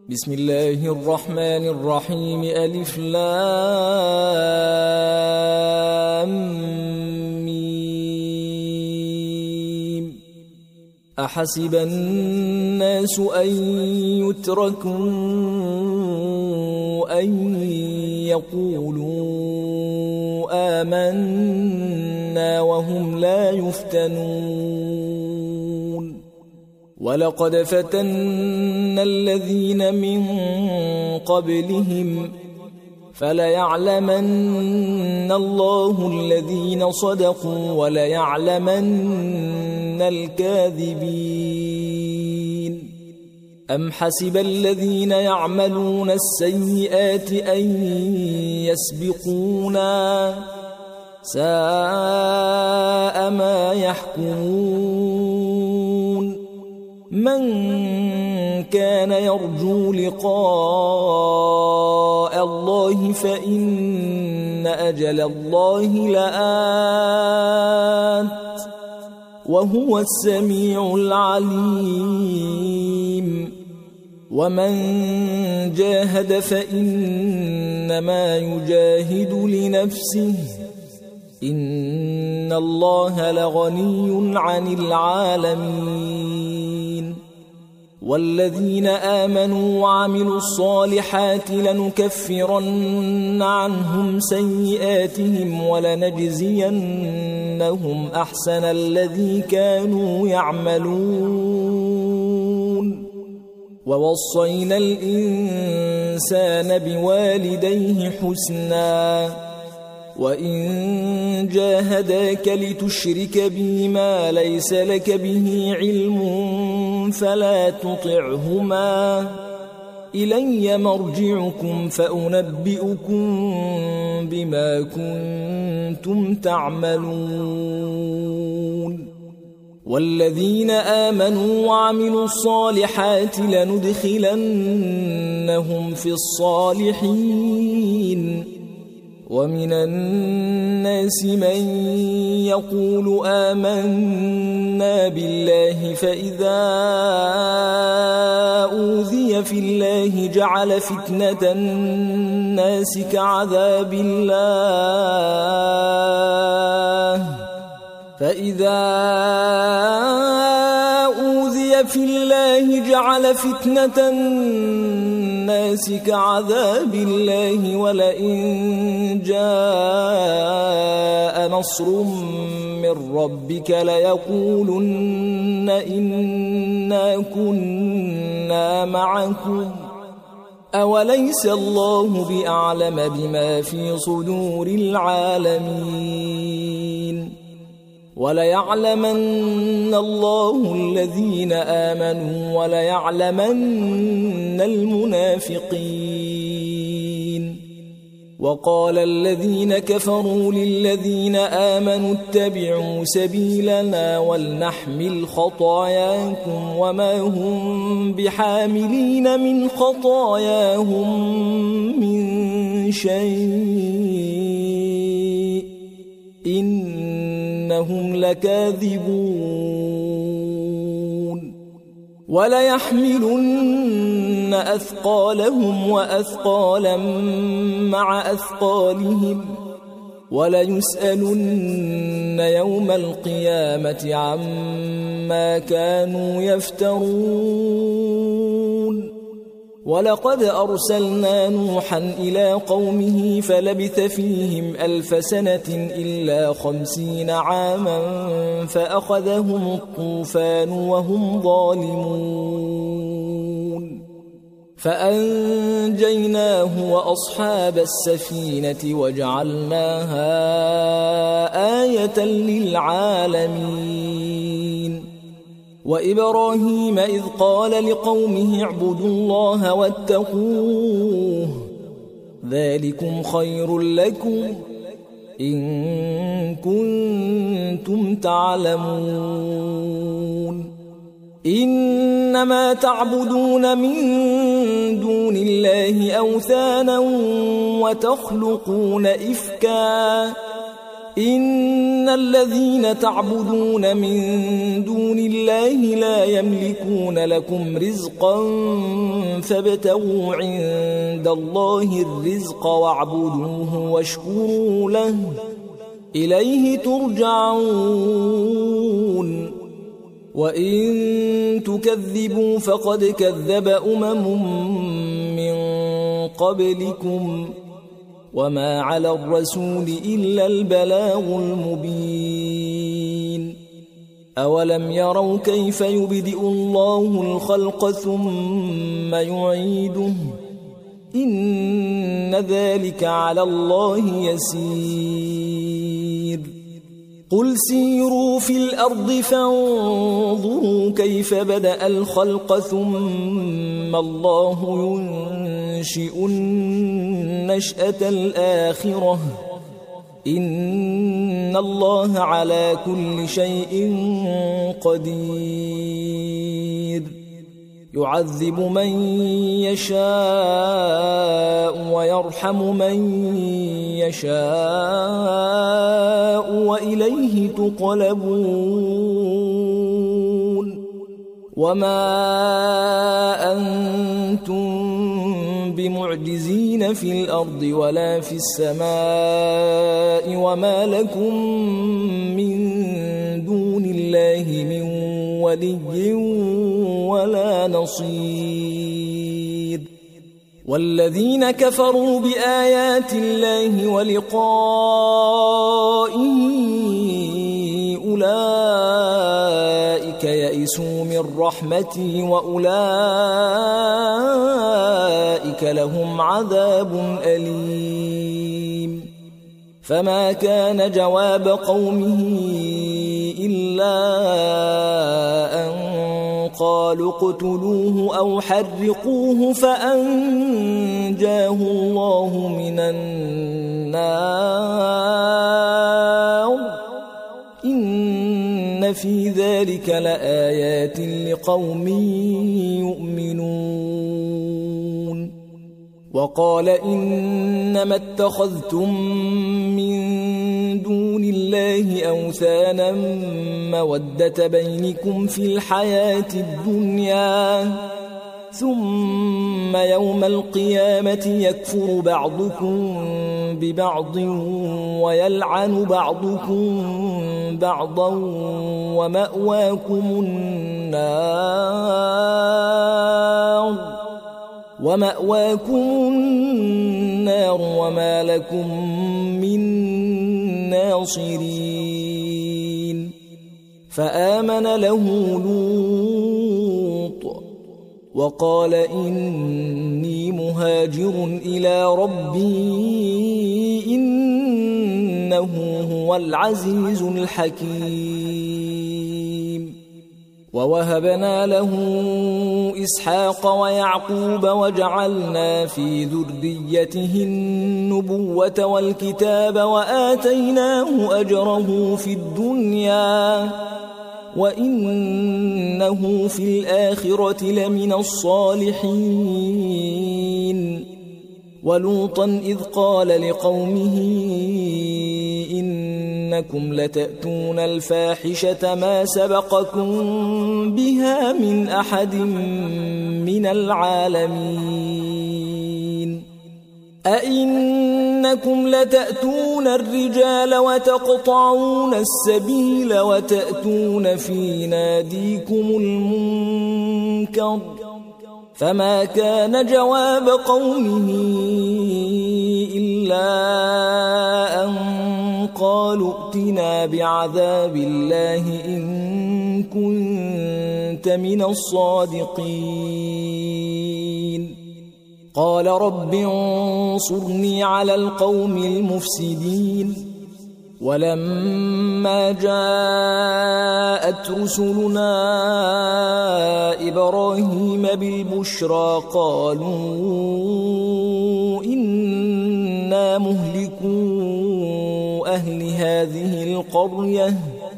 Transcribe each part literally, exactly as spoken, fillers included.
بسم الله الرحمن الرحيم. ألف لام ميم. أحسب الناس أن يتركوا أن يقولوا آمنا وهم لا يفتنون. ولقد فتنا الذين من قبلهم فليعلمن الله الذين صدقوا وليعلمن الكاذبين. أم حسب الذين يعملون السيئات أن يسبقونا ساء ما يحكمون. من كان يرجو لقاء الله فإن أجل الله لآت وهو السميع العليم. ومن جاهد فإنما يجاهد لنفسه إن الله لغني عن العالمين. والذين آمنوا وعملوا الصالحات لنكفرن عنهم سيئاتهم ولنجزينهم أحسن الذي كانوا يعملون. ووصينا الإنسان بوالديه حسنا وإن جاهداك لتشرك بي ما ليس لك به علم فلا تطعهما إلي مرجعكم فأنبئكم بما كنتم تعملون. والذين آمنوا وعملوا الصالحات لندخلنهم في الصالحين. ومن الناس من يقول آمنا بالله فإذا أوذي في الله جعل فتنة الناس كعذاب الله فإذا أوذي في الله جعل فتنة الناس كعذاب الله ولئن جاء نصر من ربك ليقولن إنا كنا معكم أوليس الله بأعلم بما في صدور العالمين. وليعلمن الله الذين آمنوا وليعلمن المنافقين. وقال الذين كفروا للذين آمنوا اتبعوا سبيلنا ولنحمل خطاياكم وما هم بحاملين من خطاياهم من شيء إنهم لكاذبون. وليحملن أثقالهم وأثقالا مع أثقالهم وليسألن يوم القيامة عما كانوا يفترون. ولقد أرسلنا نوحا إلى قومه فلبث فيهم ألف سنة إلا خمسين عاما فأخذهم الطوفان وهم ظالمون فأنجيناه وأصحاب السفينة وجعلناها آية للعالمين. وإبراهيم إذ قال لقومه اعبدوا الله واتقوه ذلكم خير لكم إن كنتم تعلمون. إنما تعبدون من دون الله أوثانا وتخلقون إفكا إن الذين تعبدون من دون الله لا يملكون لكم رزقا فابتغوا عند الله الرزق واعبدوه واشكروا له إليه ترجعون وإن تكذبوا فقد كذب أمم من قبلكم وما على الرسول إلا البلاغ المبين أولم يروا كيف يبدئ الله الخلق ثم يعيده إن ذلك على الله يسير قل سيروا في الأرض فانظروا كيف بدأ الخلق ثم الله ينشئ النشأة الآخرة إن الله على كل شيء قدير يعذب من يشاء ويرحم من يشاء وإليه تقلبون وما أنتم بمعجزين في الأرض ولا في السماء وما لكم من دون الله من ولي ولا نصير والذين كفروا بآيات الله ولقائه أولئك يئسوا من رحمتي وأولئك لهم عذاب أليم فما كان جواب قومه إلا أن قالوا اقتلوه أو حرقوه فأنجاه الله من النار إن في ذلك لآيات لقوم يؤمنون وقال إنما اتخذتم من دون الله أوثانا مودة بينكم في الحياة الدنيا ثم يوم القيامة يكفر بعضكم ببعض ويلعن بعضكم بعضا ومأواكم النار ومأواكم النار وما لكم من ناصرين فآمن له لوط وقال إني مهاجر إلى ربي إنه هو العزيز الحكيم ووهبنا له إسحاق ويعقوب وجعلنا في ذريته النبوة والكتاب وآتيناه أجره في الدنيا وإنه في الآخرة لمن الصالحين ولوطا إذ قال لقومه إنكم لتأتون الفاحشة ما سبقكم بها من أحد من العالمين أئنكم لتأتون الرجال وتقطعون السبيل وتأتون في ناديكم المنكر فما كان جواب قومه إلا أن قالوا ائتنا بعذاب الله إن كنت من الصادقين قال رب انصرني على القوم المفسدين ولما جاءت رسلنا إبراهيم بالبشرى قالوا إنا مهلكو أهل هذه القرية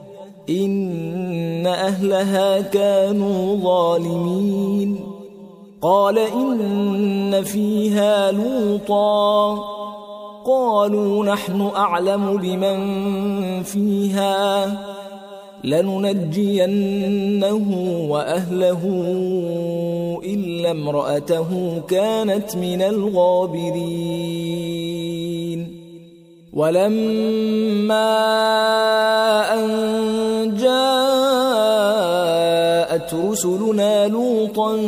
إن أهلها كانوا ظالمين قال إن فيها لوطا قالوا نحن أعلم بمن فيها لننجينه وأهله إلا امرأته كانت من الغابرين ولما أن جاءت رسلنا لوطا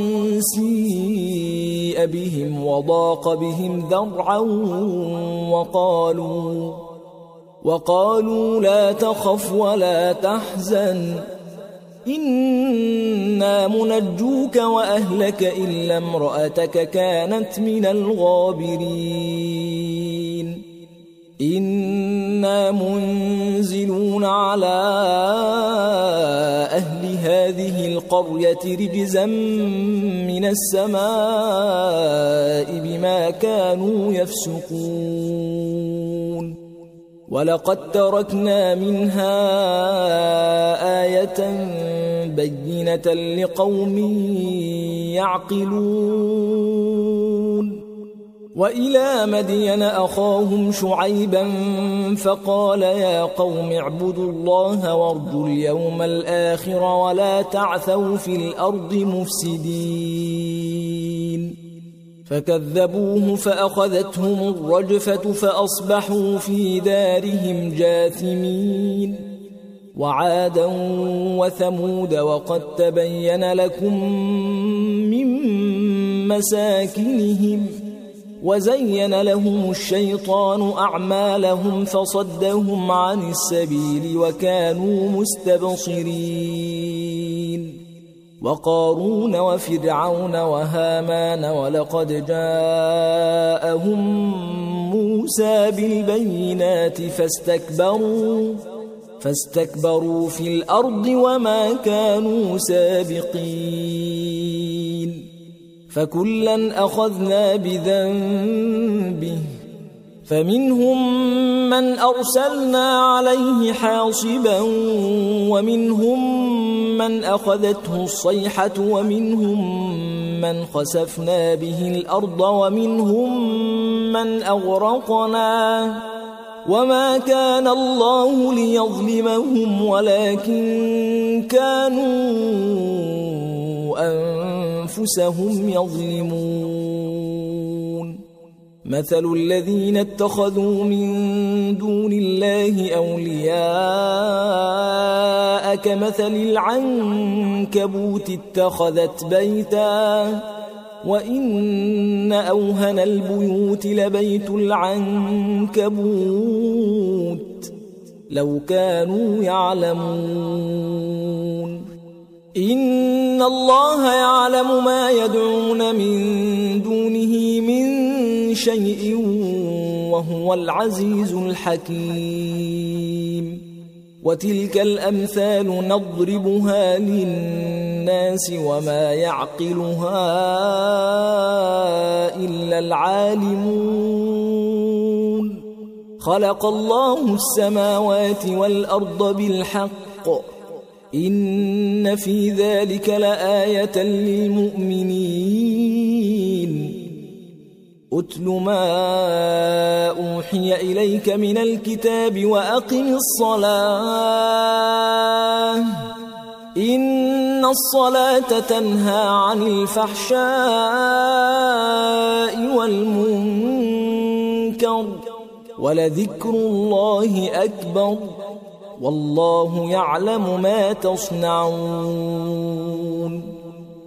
سيء بهم وضاق بهم ذرعا وقالوا وقالوا لا تخف ولا تحزن إنا منجوك وأهلك إلا امرأتك كانت من الغابرين إنا منزلون على أهل هذه القرية رجزا من السماء بما كانوا يفسقون ولقد تركنا منها آية بينة لقوم يعقلون وإلى مدين أخاهم شعيبا فقال يا قوم اعبدوا الله وارجوا اليوم الآخر ولا تعثوا في الأرض مفسدين فكذبوه فأخذتهم الرجفة فأصبحوا في دارهم جاثمين وعادا وثمود وقد تبين لكم من مساكنهم وزين لهم الشيطان أعمالهم فصدهم عن السبيل وكانوا مستبصرين وقارون وفرعون وهامان ولقد جاءهم موسى بالبينات فاستكبروا فاستكبروا في الأرض وما كانوا سابقين فكلا أخذنا بذنبه فمنهم من أرسلنا عليه حاصبا ومنهم من أخذته الصيحة ومنهم من خسفنا به الأرض ومنهم من أغرقنا وما كان الله ليظلمهم ولكن كانوا أنفسهم يظلمون مثل الذين اتخذوا من دون الله أولياء كمثل العنكبوت اتخذت بيتا وإن أوهن البيوت لبيت العنكبوت لو كانوا يعلمون إن الله يعلم ما يدعون من دونه من شيء وهو العزيز الحكيم وتلك الأمثال نضربها للناس وما يعقلها إلا العالمون خلق الله السماوات والأرض بالحق إن في ذلك لآية للمؤمنين أتل ما أوحي إليك من الكتاب وأقم الصلاة إن الصلاة تنهى عن الفحشاء والمنكر ولذكر الله أكبر والله يعلم ما تصنعون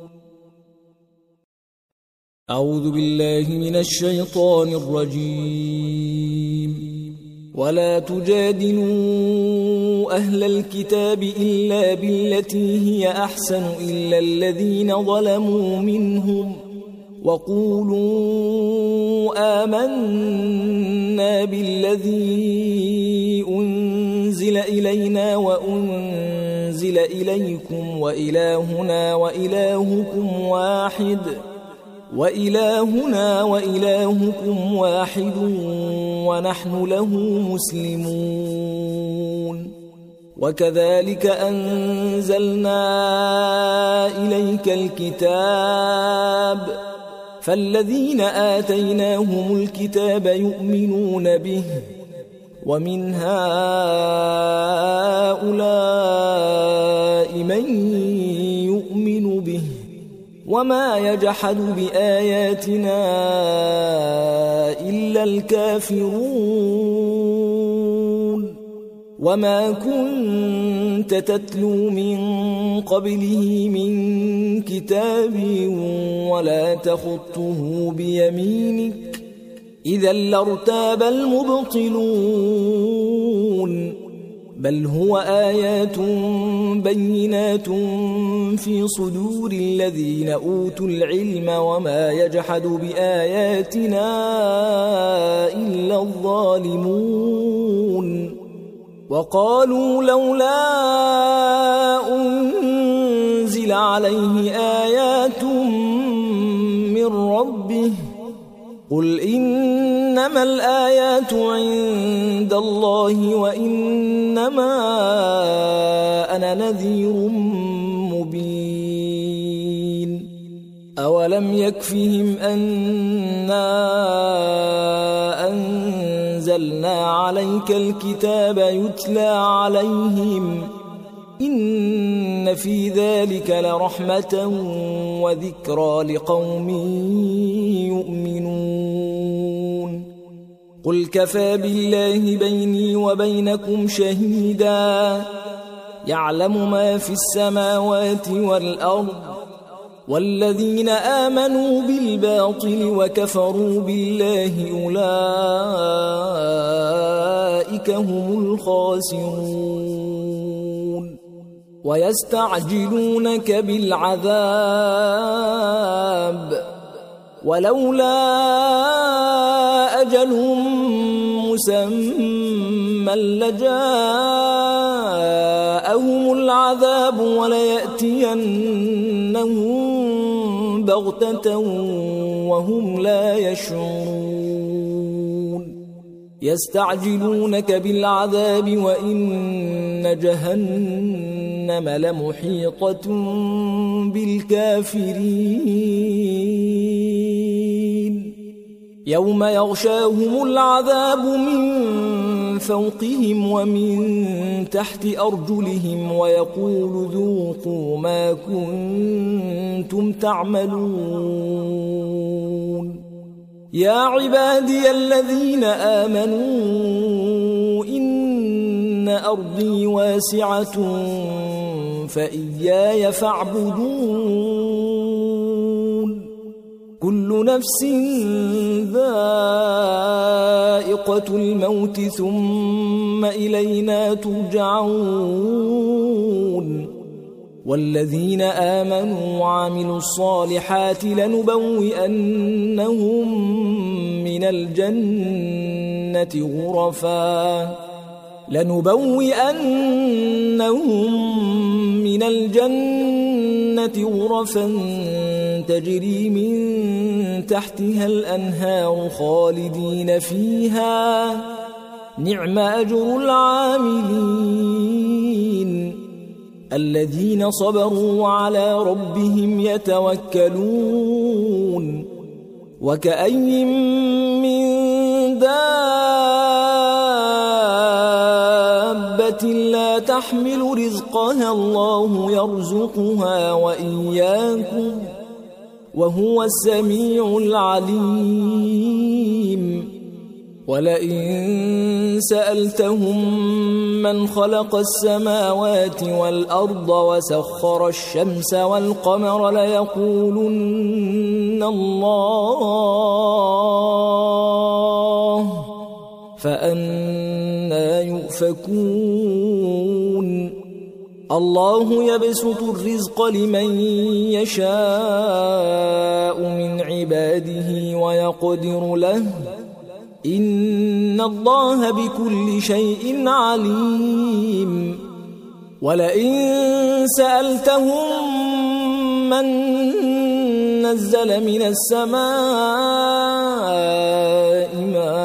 أعوذ بالله من الشيطان الرجيم ولا تجادلوا أهل الكتاب إلا بالتي هي أحسن إلا الذين ظلموا منهم وقولوا آمنا بالذي أنزل إلينا وأنزل إليكم وإلهنا وإلهكم واحد وإلهنا وإلهكم واحد ونحن له مسلمون وكذلك أنزلنا إليك الكتاب فالذين آتيناهم الكتاب يؤمنون به ومن هؤلاء من يؤمن به وما يجحد بآياتنا إلا الكافرون وما كنت تتلو من قبله من كتاب ولا تخطه بيمينك إذا لارتاب المبطلون بل هو آيات بينات في صدور الذين أوتوا العلم وما يجحد بآياتنا إلا الظالمون وقالوا لولا أنزل عليه آيات من ربه قل إنما الآيات عند الله وإنما أنا نذير مبين أولم يكفهم أنا أنزلنا عليك الكتاب يتلى عليهم إن في ذلك لرحمة وذكرى لقوم يؤمنون قل كفى بالله بيني وبينكم شهيدا يعلم ما في السماوات والأرض والذين آمنوا بالباطل وكفروا بالله أولئك هم الخاسرون ويستعجلونك بالعذاب ولولا أجل مسمى لجاءهم العذاب وليأتينهم بغتة وهم لا يشعرون يستعجلونك بالعذاب وإن جهنم لمحيطة بالكافرين يوم يغشاهم العذاب من فوقهم ومن تحت أرجلهم ويقول ذوقوا ما كنتم تعملون يا عبادي الذين آمنوا إن أرضي واسعة فإياي فاعبدون كل نفس ذائقة الموت ثم إلينا ترجعون والذين آمنوا وعملوا الصالحات لنبوئنهم من الجنة غرفا لنبوئنهم من الجنة غرفا تجري من تحتها الأنهار خالدين فيها نعم أجر العاملين الذين صبروا وعلى ربهم يتوكلون وكأي من دابة لا تحمل رزقها الله يرزقها وإياكم وهو السميع العليم ولئن سألتهم من خلق السماوات والأرض وسخر الشمس والقمر ليقولن الله فأنى يؤفكون الله يبسط الرزق لمن يشاء من عباده ويقدر له إن الله بكل شيء عليم ولئن سألتهم من نزل من السماء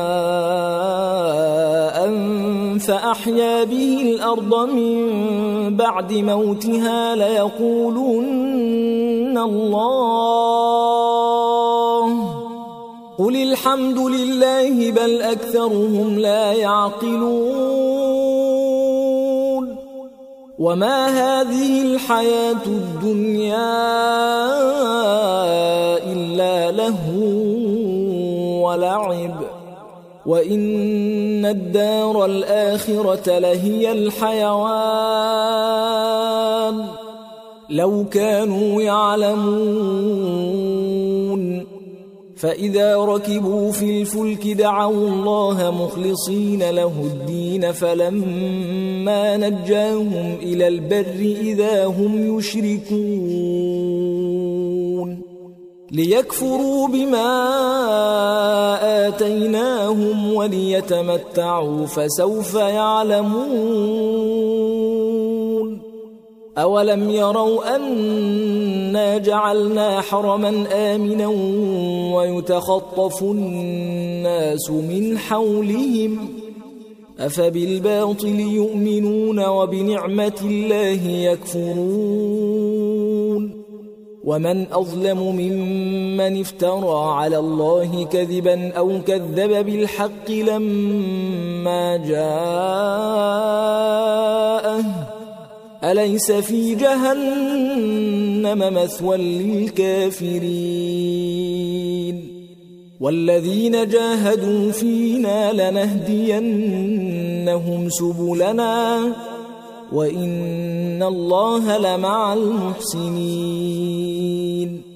ماء فأحيا به الأرض من بعد موتها ليقولن الله قل الحمد لله بل أكثرهم لا يعقلون وما هذه الحياة الدنيا إلا لهو ولعب وإن الدار الآخرة لهي الحيوان لو كانوا يعلمون فإذا ركبوا في الفلك دعوا الله مخلصين له الدين فلما نجاهم إلى البر إذا هم يشركون ليكفروا بما آتيناهم وليتمتعوا فسوف يعلمون أولم يروا أنا جعلنا حرما آمنا ويتخطف الناس من حولهم أفبالباطل يؤمنون وبنعمة الله يكفرون ومن أظلم ممن افترى على الله كذبا أو كذب بالحق لما جاءه أليس في جهنم مثوى للكافرين والذين جاهدوا فينا لنهدينهم سبلنا وإن الله لمع المحسنين